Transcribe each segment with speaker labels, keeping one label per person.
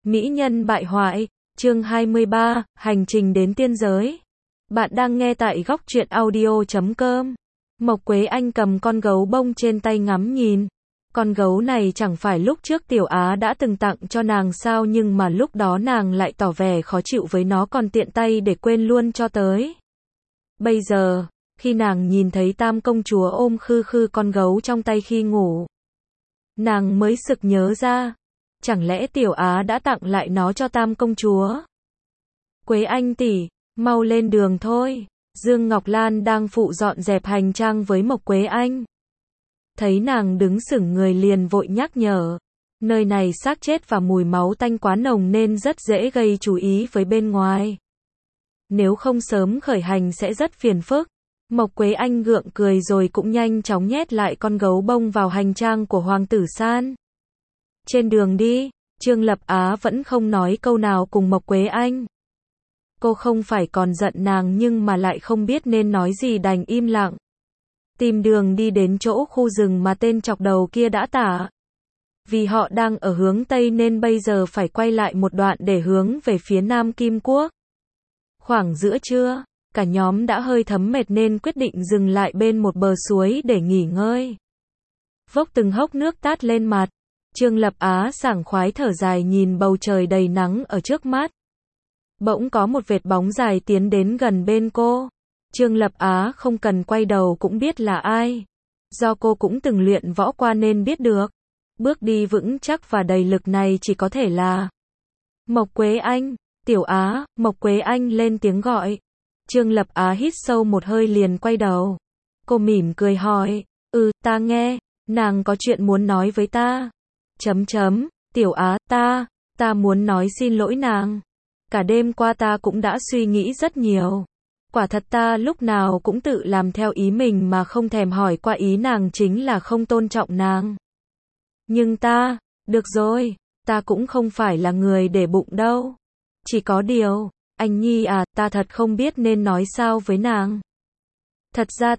Speaker 1: Mỹ nhân bại hoại, chương 23, hành trình đến tiên giới. Bạn đang nghe tại góc truyện audio.com. Mộc Quế Anh cầm con gấu bông trên tay ngắm nhìn. Con gấu này chẳng phải lúc trước Tiểu Á đã từng tặng cho nàng sao, nhưng mà lúc đó nàng lại tỏ vẻ khó chịu với nó, còn tiện tay để quên luôn cho tới. Bây giờ, khi nàng nhìn thấy Tam công chúa ôm khư khư con gấu trong tay khi ngủ, nàng mới sực nhớ ra, chẳng lẽ Tiểu Á đã tặng lại nó cho Tam công chúa? Quế Anh tỷ, mau lên đường thôi. Dương Ngọc Lan đang phụ dọn dẹp hành trang với Mộc Quế Anh. Thấy nàng đứng sững người liền vội nhắc nhở. Nơi này xác chết và mùi máu tanh quá nồng nên rất dễ gây chú ý với bên ngoài. Nếu không sớm khởi hành sẽ rất phiền phức. Mộc Quế Anh gượng cười rồi cũng nhanh chóng nhét lại con gấu bông vào hành trang của Hoàng tử San. Trên đường đi, Trương Lập Á vẫn không nói câu nào cùng Mộc Quế Anh. Cô không phải còn giận nàng nhưng mà lại không biết nên nói gì, đành im lặng. Tìm đường đi đến chỗ khu rừng mà tên chọc đầu kia đã tả. Vì họ đang ở hướng Tây nên bây giờ phải quay lại một đoạn để hướng về phía Nam Kim Quốc. Khoảng giữa trưa, cả nhóm đã hơi thấm mệt nên quyết định dừng lại bên một bờ suối để nghỉ ngơi. Vốc từng hốc nước tát lên mặt. Trương Lập Á sảng khoái thở dài nhìn bầu trời đầy nắng ở trước mắt. Bỗng có một vệt bóng dài tiến đến gần bên cô. Trương Lập Á không cần quay đầu cũng biết là ai. Do cô cũng từng luyện võ qua nên biết được. Bước đi vững chắc và đầy lực này chỉ có thể là Mộc Quế Anh. Tiểu Á, Mộc Quế Anh lên tiếng gọi. Trương Lập Á hít sâu một hơi liền quay đầu. Cô mỉm cười hỏi, ta nghe, nàng có chuyện muốn nói với ta. Tiểu Á, ta muốn nói xin lỗi nàng. Cả đêm qua ta cũng đã suy nghĩ rất nhiều. Quả thật ta lúc nào cũng tự làm theo ý mình mà không thèm hỏi qua ý nàng, chính là không tôn trọng nàng. Nhưng được rồi, ta cũng không phải là người để bụng đâu. Chỉ có điều, anh Nhi à, ta thật không biết nên nói sao với nàng. Thật ra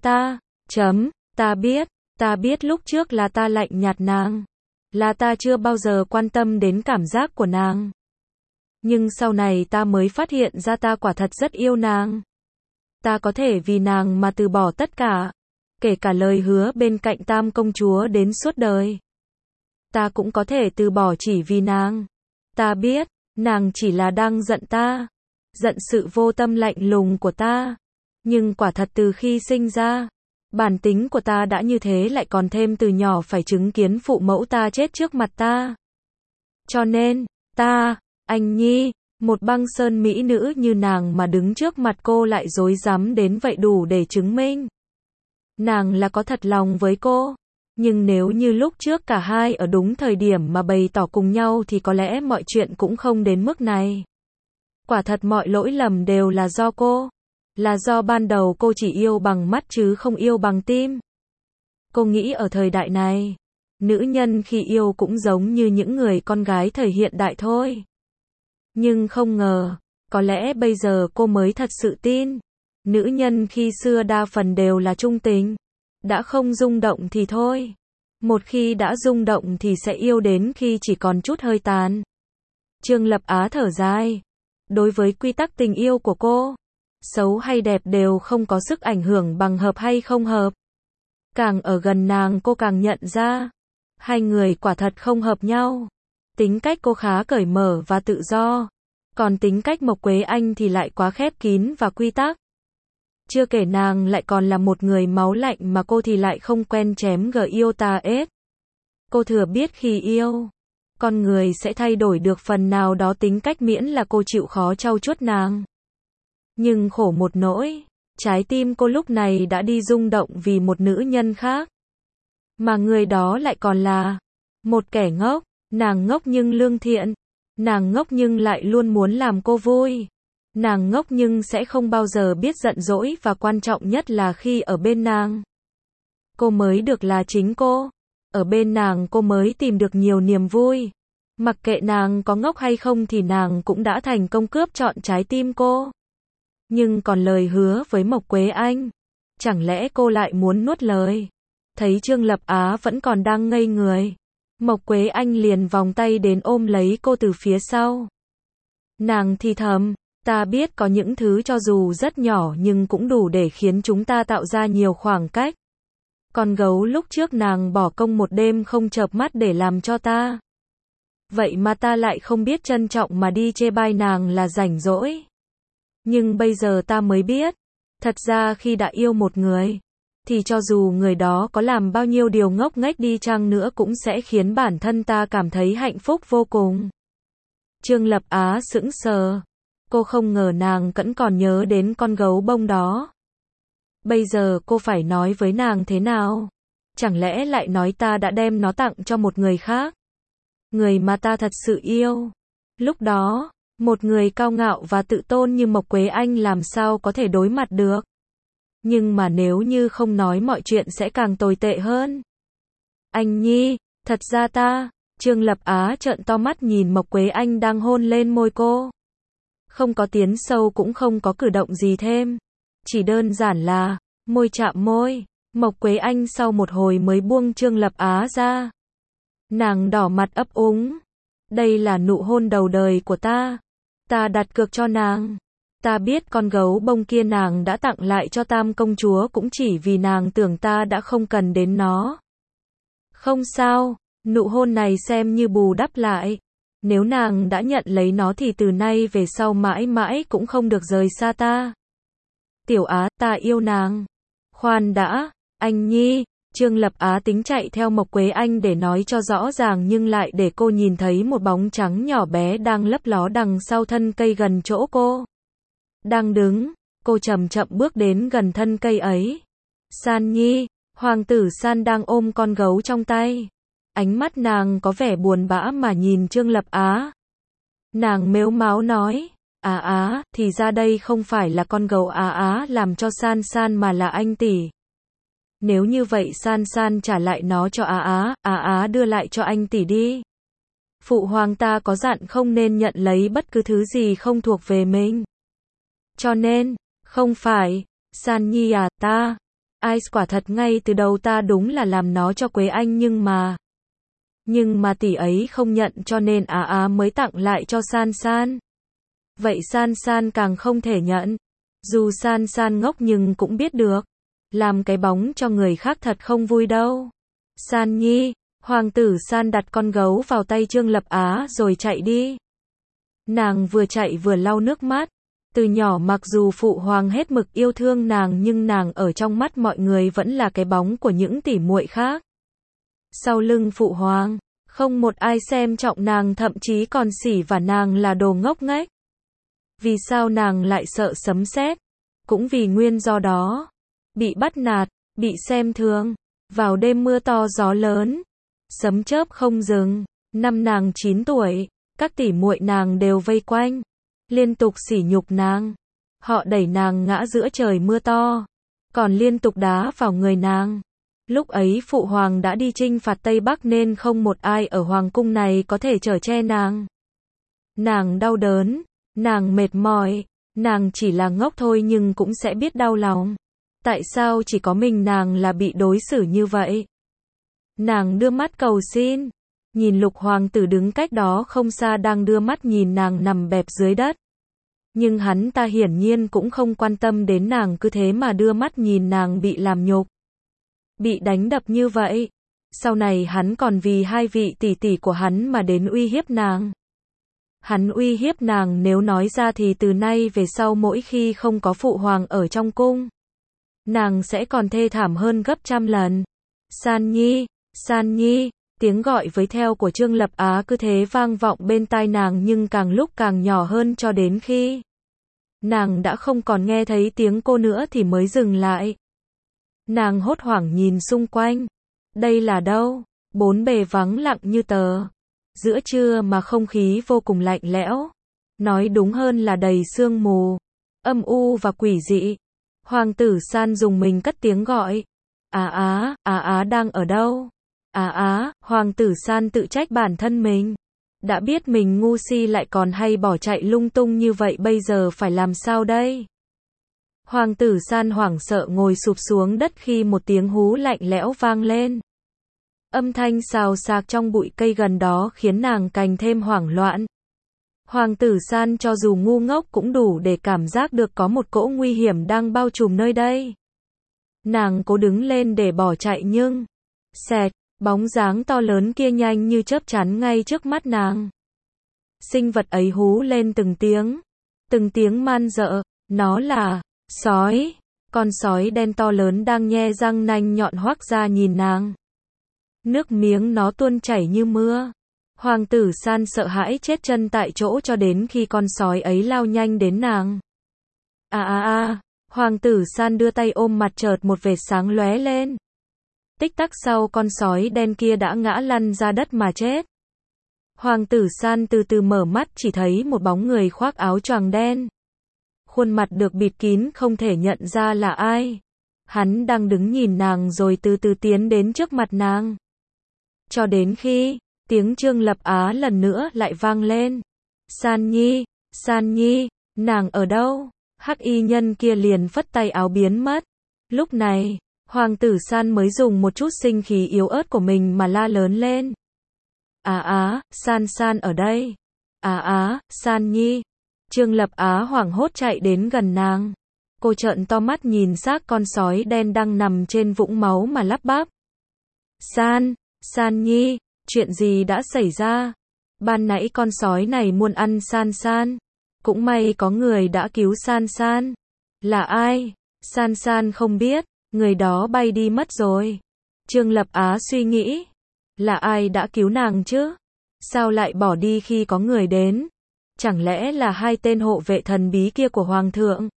Speaker 1: ta biết lúc trước là ta lạnh nhạt nàng. Là ta chưa bao giờ quan tâm đến cảm giác của nàng. Nhưng sau này ta mới phát hiện ra ta quả thật rất yêu nàng. Ta có thể vì nàng mà từ bỏ tất cả. Kể cả lời hứa bên cạnh Tam công chúa đến suốt đời. Ta cũng có thể từ bỏ chỉ vì nàng. Ta biết, nàng chỉ là đang giận ta. Giận sự vô tâm lạnh lùng của ta. Nhưng quả thật từ khi sinh ra, bản tính của ta đã như thế, lại còn thêm từ nhỏ phải chứng kiến phụ mẫu ta chết trước mặt ta. Cho nên, anh Nhi, một băng sơn mỹ nữ như nàng mà đứng trước mặt cô lại dối dám đến vậy đủ để chứng minh nàng là có thật lòng với cô. Nhưng nếu như lúc trước cả hai ở đúng thời điểm mà bày tỏ cùng nhau thì có lẽ mọi chuyện cũng không đến mức này. Quả thật mọi lỗi lầm đều là do cô. Là do ban đầu cô chỉ yêu bằng mắt chứ không yêu bằng tim. Cô nghĩ ở thời đại này, nữ nhân khi yêu cũng giống như những người con gái thời hiện đại thôi. Nhưng không ngờ, có lẽ bây giờ cô mới thật sự tin. Nữ nhân khi xưa đa phần đều là trung tình. Đã không rung động thì thôi. Một khi đã rung động thì sẽ yêu đến khi chỉ còn chút hơi tàn. Trương Lập Á thở dài. Đối với quy tắc tình yêu của cô, xấu hay đẹp đều không có sức ảnh hưởng bằng hợp hay không hợp. Càng ở gần nàng cô càng nhận ra, hai người quả thật không hợp nhau. Tính cách cô khá cởi mở và tự do. Còn tính cách Mộc Quế Anh thì lại quá khép kín và quy tắc. Chưa kể nàng lại còn là một người máu lạnh mà cô thì lại không quen chém gờ yêu ta ết. Cô thừa biết khi yêu, con người sẽ thay đổi được phần nào đó tính cách miễn là cô chịu khó trau chuốt nàng. Nhưng khổ một nỗi, trái tim cô lúc này đã đi rung động vì một nữ nhân khác. Mà người đó lại còn là một kẻ ngốc. Nàng ngốc nhưng lương thiện. Nàng ngốc nhưng lại luôn muốn làm cô vui. Nàng ngốc nhưng sẽ không bao giờ biết giận dỗi, và quan trọng nhất là khi ở bên nàng, cô mới được là chính cô. Ở bên nàng cô mới tìm được nhiều niềm vui. Mặc kệ nàng có ngốc hay không thì nàng cũng đã thành công cướp trọn trái tim cô. Nhưng còn lời hứa với Mộc Quế Anh, chẳng lẽ cô lại muốn nuốt lời? Thấy Trương Lập Á vẫn còn đang ngây người, Mộc Quế Anh liền vòng tay đến ôm lấy cô từ phía sau. Nàng thì thầm, ta biết có những thứ cho dù rất nhỏ nhưng cũng đủ để khiến chúng ta tạo ra nhiều khoảng cách. Con gấu lúc trước nàng bỏ công một đêm không chợp mắt để làm cho ta. Vậy mà ta lại không biết trân trọng mà đi chê bai nàng là rảnh rỗi. Nhưng bây giờ ta mới biết, thật ra khi đã yêu một người, thì cho dù người đó có làm bao nhiêu điều ngốc nghếch đi chăng nữa cũng sẽ khiến bản thân ta cảm thấy hạnh phúc vô cùng. Trương Lập Á sững sờ. Cô không ngờ nàng vẫn còn nhớ đến con gấu bông đó. Bây giờ cô phải nói với nàng thế nào? Chẳng lẽ lại nói ta đã đem nó tặng cho một người khác? Người mà ta thật sự yêu. Lúc đó, một người cao ngạo và tự tôn như Mộc Quế Anh làm sao có thể đối mặt được? Nhưng mà nếu như không nói mọi chuyện sẽ càng tồi tệ hơn. Anh Nhi, thật ra ta, Trương Lập Á trợn to mắt nhìn Mộc Quế Anh đang hôn lên môi cô. Không có tiến sâu cũng không có cử động gì thêm. Chỉ đơn giản là, môi chạm môi. Mộc Quế Anh sau một hồi mới buông Trương Lập Á ra. Nàng đỏ mặt ấp úng. Đây là nụ hôn đầu đời của ta. Ta đặt cược cho nàng. Ta biết con gấu bông kia nàng đã tặng lại cho Tam công chúa cũng chỉ vì nàng tưởng ta đã không cần đến nó. Không sao, nụ hôn này xem như bù đắp lại. Nếu nàng đã nhận lấy nó thì từ nay về sau mãi mãi cũng không được rời xa ta. Tiểu Á, ta yêu nàng. Khoan đã, anh Nhi. Trương Lập Á tính chạy theo Mộc Quế Anh để nói cho rõ ràng nhưng lại để cô nhìn thấy một bóng trắng nhỏ bé đang lấp ló đằng sau thân cây gần chỗ cô. Đang đứng, cô chậm chậm bước đến gần thân cây ấy. San Nhi, hoàng tử San đang ôm con gấu trong tay. Ánh mắt nàng có vẻ buồn bã mà nhìn Trương Lập Á. Nàng mếu máo nói, Á, thì ra đây không phải là con gấu Á làm cho San San mà là anh tỷ. Nếu như vậy San San trả lại nó cho Á đưa lại cho anh tỷ đi. Phụ hoàng ta có dặn không nên nhận lấy bất cứ thứ gì không thuộc về mình. Cho nên, không phải, San Nhi à, ta, quả thật ngay từ đầu ta đúng là làm nó cho Quế Anh nhưng mà tỷ ấy không nhận cho nên mới tặng lại cho San San. Vậy San San càng không thể nhận. Dù San San ngốc nhưng cũng biết được. Làm cái bóng cho người khác thật không vui đâu. San Nhi, hoàng tử San đặt con gấu vào tay Trương Lập Á rồi chạy đi. Nàng vừa chạy vừa lau nước mắt. Từ nhỏ mặc dù phụ hoàng hết mực yêu thương nàng nhưng nàng ở trong mắt mọi người vẫn là cái bóng của những tỷ muội khác. Sau lưng phụ hoàng, không một ai xem trọng nàng thậm chí còn xỉ vả nàng là đồ ngốc nghếch. Vì sao nàng lại sợ sấm sét? Cũng vì nguyên do đó. Bị bắt nạt, bị xem thường. Vào đêm mưa to gió lớn, sấm chớp không dừng. Năm nàng 9 tuổi, các tỷ muội nàng đều vây quanh, liên tục sỉ nhục nàng. Họ đẩy nàng ngã giữa trời mưa to, còn liên tục đá vào người nàng. Lúc ấy phụ hoàng đã đi chinh phạt Tây Bắc nên không một ai ở hoàng cung này có thể chở che nàng. Nàng đau đớn, nàng mệt mỏi, nàng chỉ là ngốc thôi nhưng cũng sẽ biết đau lòng. Tại sao chỉ có mình nàng là bị đối xử như vậy? Nàng đưa mắt cầu xin, nhìn Lục hoàng tử đứng cách đó không xa đang đưa mắt nhìn nàng nằm bẹp dưới đất. Nhưng hắn ta hiển nhiên cũng không quan tâm đến nàng cứ thế mà đưa mắt nhìn nàng bị làm nhục. Bị đánh đập như vậy. Sau này hắn còn vì hai vị tỷ tỷ của hắn mà đến uy hiếp nàng. Hắn uy hiếp nàng nếu nói ra thì từ nay về sau mỗi khi không có phụ hoàng ở trong cung, nàng sẽ còn thê thảm hơn gấp trăm lần. San Nhi, San Nhi, tiếng gọi với theo của Trương Lập Á cứ thế vang vọng bên tai nàng nhưng càng lúc càng nhỏ hơn cho đến khi nàng đã không còn nghe thấy tiếng cô nữa thì mới dừng lại. Nàng hốt hoảng nhìn xung quanh. Đây là đâu? Bốn bề vắng lặng như tờ. Giữa trưa mà không khí vô cùng lạnh lẽo. Nói đúng hơn là đầy sương mù, âm u và quỷ dị. Hoàng tử San dùng mình cất tiếng gọi. Á đang ở đâu? Hoàng tử San tự trách bản thân mình. Đã biết mình ngu si lại còn hay bỏ chạy lung tung như vậy bây giờ phải làm sao đây? Hoàng tử San hoảng sợ ngồi sụp xuống đất khi một tiếng hú lạnh lẽo vang lên. Âm thanh xào xạc trong bụi cây gần đó khiến nàng càng thêm hoảng loạn. Hoàng tử San cho dù ngu ngốc cũng đủ để cảm giác được có một cỗ nguy hiểm đang bao trùm nơi đây. Nàng cố đứng lên để bỏ chạy nhưng, xẹt, bóng dáng to lớn kia nhanh như chớp chắn ngay trước mắt nàng. Sinh vật ấy hú lên từng tiếng man dợ, nó là sói, con sói đen to lớn đang nhe răng nanh nhọn hoác ra nhìn nàng. Nước miếng nó tuôn chảy như mưa. Hoàng tử San sợ hãi chết chân tại chỗ cho đến khi con sói ấy lao nhanh đến nàng. Hoàng tử San đưa tay ôm mặt, chợt một vệt sáng lóe lên. Tích tắc sau con sói đen kia đã ngã lăn ra đất mà chết. Hoàng tử San từ từ mở mắt, chỉ thấy một bóng người khoác áo choàng đen. Khuôn mặt được bịt kín không thể nhận ra là ai. Hắn đang đứng nhìn nàng rồi từ từ tiến đến trước mặt nàng. Cho đến khi tiếng Trương Lập Á lần nữa lại vang lên. San Nhi, nàng ở đâu? Hắc y nhân kia liền phất tay áo biến mất. Lúc này, Hoàng tử San mới dùng một chút sinh khí yếu ớt của mình mà la lớn lên. San ở đây. San Nhi. Trương Lập Á hoảng hốt chạy đến gần nàng. Cô trợn to mắt nhìn xác con sói đen đang nằm trên vũng máu mà lắp bắp. San Nhi, chuyện gì đã xảy ra? Ban nãy con sói này muốn ăn San. Cũng may có người đã cứu San. Là ai? San không biết, người đó bay đi mất rồi. Trương Lập Á suy nghĩ. Là ai đã cứu nàng chứ? Sao lại bỏ đi khi có người đến? Chẳng lẽ là hai tên hộ vệ thần bí kia của Hoàng thượng?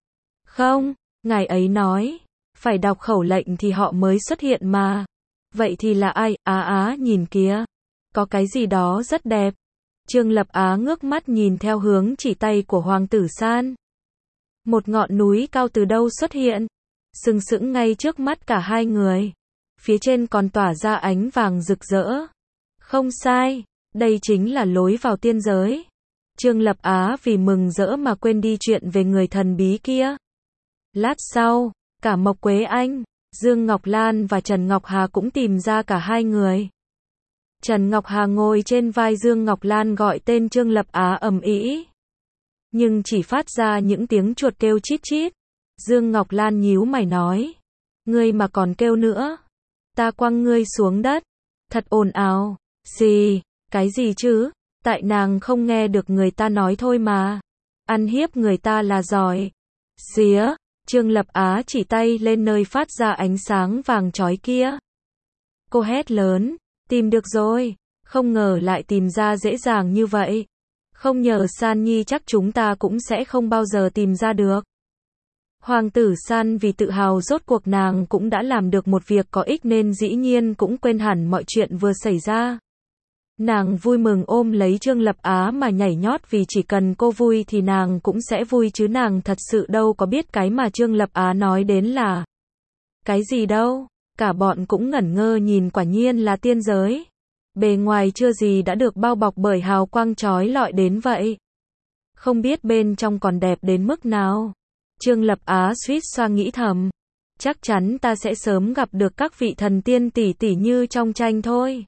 Speaker 1: Không, ngài ấy nói, phải đọc khẩu lệnh thì họ mới xuất hiện mà. Vậy thì là ai? Nhìn kìa, có cái gì đó rất đẹp. Trương Lập Á ngước mắt nhìn theo hướng chỉ tay của Hoàng tử San. Một ngọn núi cao từ đâu xuất hiện, sừng sững ngay trước mắt cả hai người. Phía trên còn tỏa ra ánh vàng rực rỡ. Không sai, đây chính là lối vào tiên giới. Trương Lập Á vì mừng rỡ mà quên đi chuyện về người thần bí kia. Lát sau, cả Mộc Quế Anh, Dương Ngọc Lan và Trần Ngọc Hà cũng tìm ra cả hai người. Trần Ngọc Hà ngồi trên vai Dương Ngọc Lan gọi tên Trương Lập Á ầm ĩ, nhưng chỉ phát ra những tiếng chuột kêu chít chít. Dương Ngọc Lan nhíu mày nói, ngươi mà còn kêu nữa, ta quăng ngươi xuống đất. Thật ồn ào. Gì? Cái gì chứ? Tại nàng không nghe được người ta nói thôi mà. Ăn hiếp người ta là giỏi. Xía. Trương Lập Á chỉ tay lên nơi phát ra ánh sáng vàng chói kia. Cô hét lớn, tìm được rồi. Không ngờ lại tìm ra dễ dàng như vậy. Không nhờ San Nhi chắc chúng ta cũng sẽ không bao giờ tìm ra được. Hoàng tử San vì tự hào rốt cuộc nàng cũng đã làm được một việc có ích nên dĩ nhiên cũng quên hẳn mọi chuyện vừa xảy ra. Nàng vui mừng ôm lấy Trương Lập Á mà nhảy nhót, vì chỉ cần cô vui thì nàng cũng sẽ vui chứ nàng thật sự đâu có biết cái mà Trương Lập Á nói đến là cái gì đâu. Cả bọn cũng ngẩn ngơ nhìn, quả nhiên là tiên giới. Bề ngoài chưa gì đã được bao bọc bởi hào quang chói lọi đến vậy. Không biết bên trong còn đẹp đến mức nào. Trương Lập Á suýt xoa nghĩ thầm, chắc chắn ta sẽ sớm gặp được các vị thần tiên tỷ tỷ như trong tranh thôi.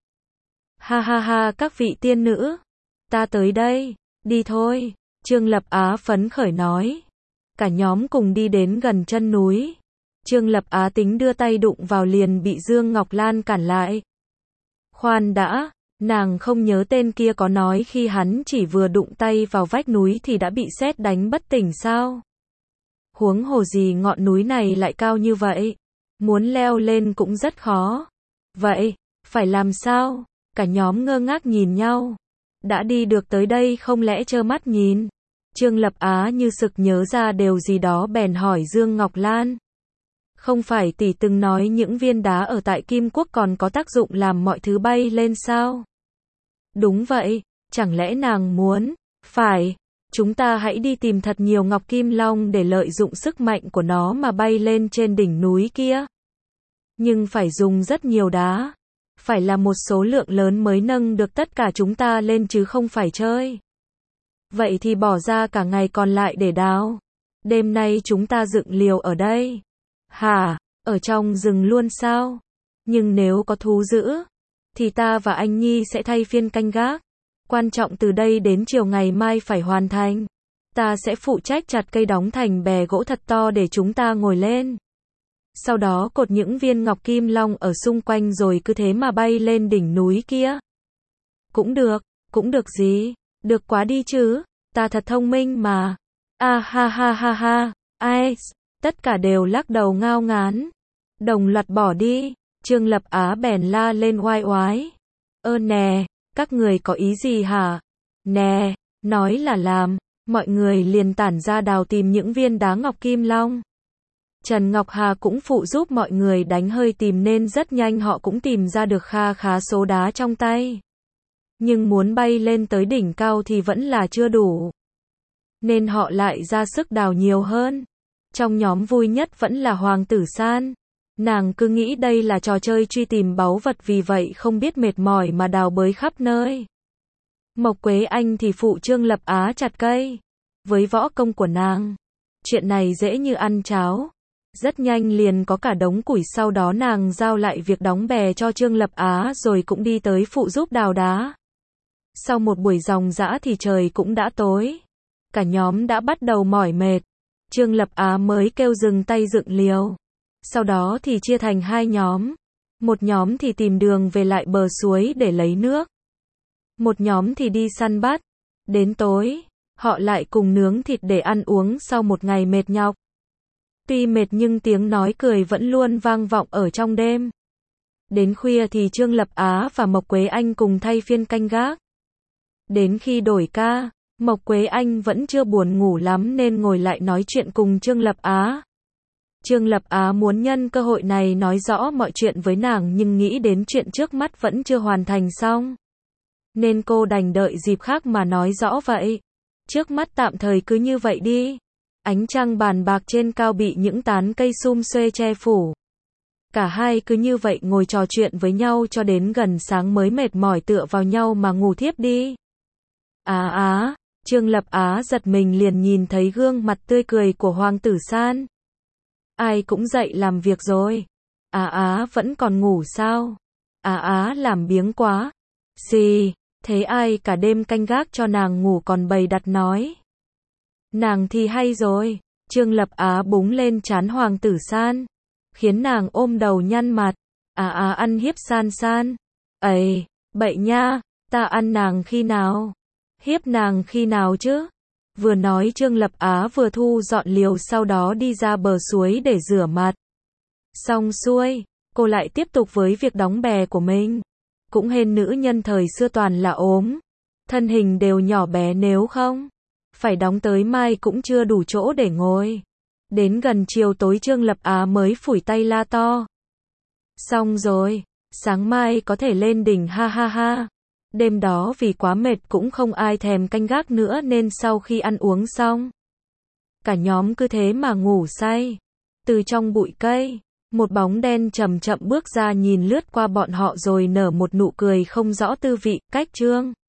Speaker 1: Ha, các vị tiên nữ, ta tới đây, đi thôi. Trương Lập Á phấn khởi nói. Cả nhóm cùng đi đến gần chân núi. Trương Lập Á tính đưa tay đụng vào liền bị Dương Ngọc Lan cản lại. Khoan đã, nàng không nhớ tên kia có nói khi hắn chỉ vừa đụng tay vào vách núi thì đã bị sét đánh bất tỉnh sao? Huống hồ gì ngọn núi này lại cao như vậy, muốn leo lên cũng rất khó. Vậy, phải làm sao? Cả nhóm ngơ ngác nhìn nhau. Đã đi được tới đây không lẽ trơ mắt nhìn? Trương Lập Á như sực nhớ ra điều gì đó bèn hỏi Dương Ngọc Lan. Không phải tỷ từng nói những viên đá ở tại Kim Quốc còn có tác dụng làm mọi thứ bay lên sao? Đúng vậy, chẳng lẽ nàng muốn? Phải, chúng ta hãy đi tìm thật nhiều ngọc kim long để lợi dụng sức mạnh của nó mà bay lên trên đỉnh núi kia. Nhưng phải dùng rất nhiều đá. Phải là một số lượng lớn mới nâng được tất cả chúng ta lên chứ không phải chơi. Vậy thì bỏ ra cả ngày còn lại để đào. Đêm nay chúng ta dựng liều ở đây. Hả, ở trong rừng luôn sao? Nhưng nếu có thú dữ, thì ta và anh Nhi sẽ thay phiên canh gác. Quan trọng từ đây đến chiều ngày mai phải hoàn thành. Ta sẽ phụ trách chặt cây đóng thành bè gỗ thật to để chúng ta ngồi lên. Sau đó cột những viên ngọc kim long ở xung quanh rồi cứ thế mà bay lên đỉnh núi kia. Cũng được gì, được quá đi chứ, ta thật thông minh mà. A ha ha ha ha, ai, tất cả đều lắc đầu ngao ngán. Đồng loạt bỏ đi, Trương Lập Á bèn la lên oai oái. Nè, các người có ý gì hả? Nè, nói là làm, mọi người liền tản ra đào tìm những viên đá ngọc kim long. Trần Ngọc Hà cũng phụ giúp mọi người đánh hơi tìm nên rất nhanh họ cũng tìm ra được kha khá số đá trong tay. Nhưng muốn bay lên tới đỉnh cao thì vẫn là chưa đủ. Nên họ lại ra sức đào nhiều hơn. Trong nhóm vui nhất vẫn là Hoàng Tử San. Nàng cứ nghĩ đây là trò chơi truy tìm báu vật vì vậy không biết mệt mỏi mà đào bới khắp nơi. Mộc Quế Anh thì phụ Trương Lập Á chặt cây. Với võ công của nàng, chuyện này dễ như ăn cháo. Rất nhanh liền có cả đống củi, sau đó nàng giao lại việc đóng bè cho Trương Lập Á rồi cũng đi tới phụ giúp đào đá. Sau một buổi ròng rã thì trời cũng đã tối. Cả nhóm đã bắt đầu mỏi mệt. Trương Lập Á mới kêu dừng tay dựng liều. Sau đó thì chia thành hai nhóm. Một nhóm thì tìm đường về lại bờ suối để lấy nước. Một nhóm thì đi săn bắt. Đến tối, họ lại cùng nướng thịt để ăn uống sau một ngày mệt nhọc. Tuy mệt nhưng tiếng nói cười vẫn luôn vang vọng ở trong đêm. Đến khuya thì Trương Lập Á và Mộc Quế Anh cùng thay phiên canh gác. Đến khi đổi ca, Mộc Quế Anh vẫn chưa buồn ngủ lắm nên ngồi lại nói chuyện cùng Trương Lập Á. Trương Lập Á muốn nhân cơ hội này nói rõ mọi chuyện với nàng nhưng nghĩ đến chuyện trước mắt vẫn chưa hoàn thành xong. Nên cô đành đợi dịp khác mà nói rõ vậy. Trước mắt tạm thời cứ như vậy đi. Ánh trăng bàn bạc trên cao bị những tán cây sum xuê che phủ. Cả hai cứ như vậy ngồi trò chuyện với nhau cho đến gần sáng mới mệt mỏi tựa vào nhau mà ngủ thiếp đi. Trương Lập Á giật mình liền nhìn thấy gương mặt tươi cười của Hoàng Tử San. Ai cũng dậy làm việc rồi. Vẫn còn ngủ sao? Làm biếng quá. Xì, thế ai cả đêm canh gác cho nàng ngủ còn bày đặt nói. Nàng thì hay rồi. Trương Lập Á búng lên trán Hoàng Tử San, khiến nàng ôm đầu nhăn mặt. Ăn hiếp San San. Ấy, bậy nha, ta ăn nàng khi nào? Hiếp nàng khi nào chứ? Vừa nói Trương Lập Á vừa thu dọn liều sau đó đi ra bờ suối để rửa mặt. Xong xuôi, cô lại tiếp tục với việc đóng bè của mình. Cũng hên nữ nhân thời xưa toàn là ốm. Thân hình đều nhỏ bé nếu không phải đóng tới mai cũng chưa đủ chỗ để ngồi. Đến gần chiều tối Trương Lập Á mới phủi tay la to. Xong rồi, sáng mai có thể lên đỉnh ha ha ha. Đêm đó vì quá mệt cũng không ai thèm canh gác nữa nên sau khi ăn uống xong, cả nhóm cứ thế mà ngủ say. Từ trong bụi cây, một bóng đen chậm chậm bước ra nhìn lướt qua bọn họ rồi nở một nụ cười không rõ tư vị. Cách Trương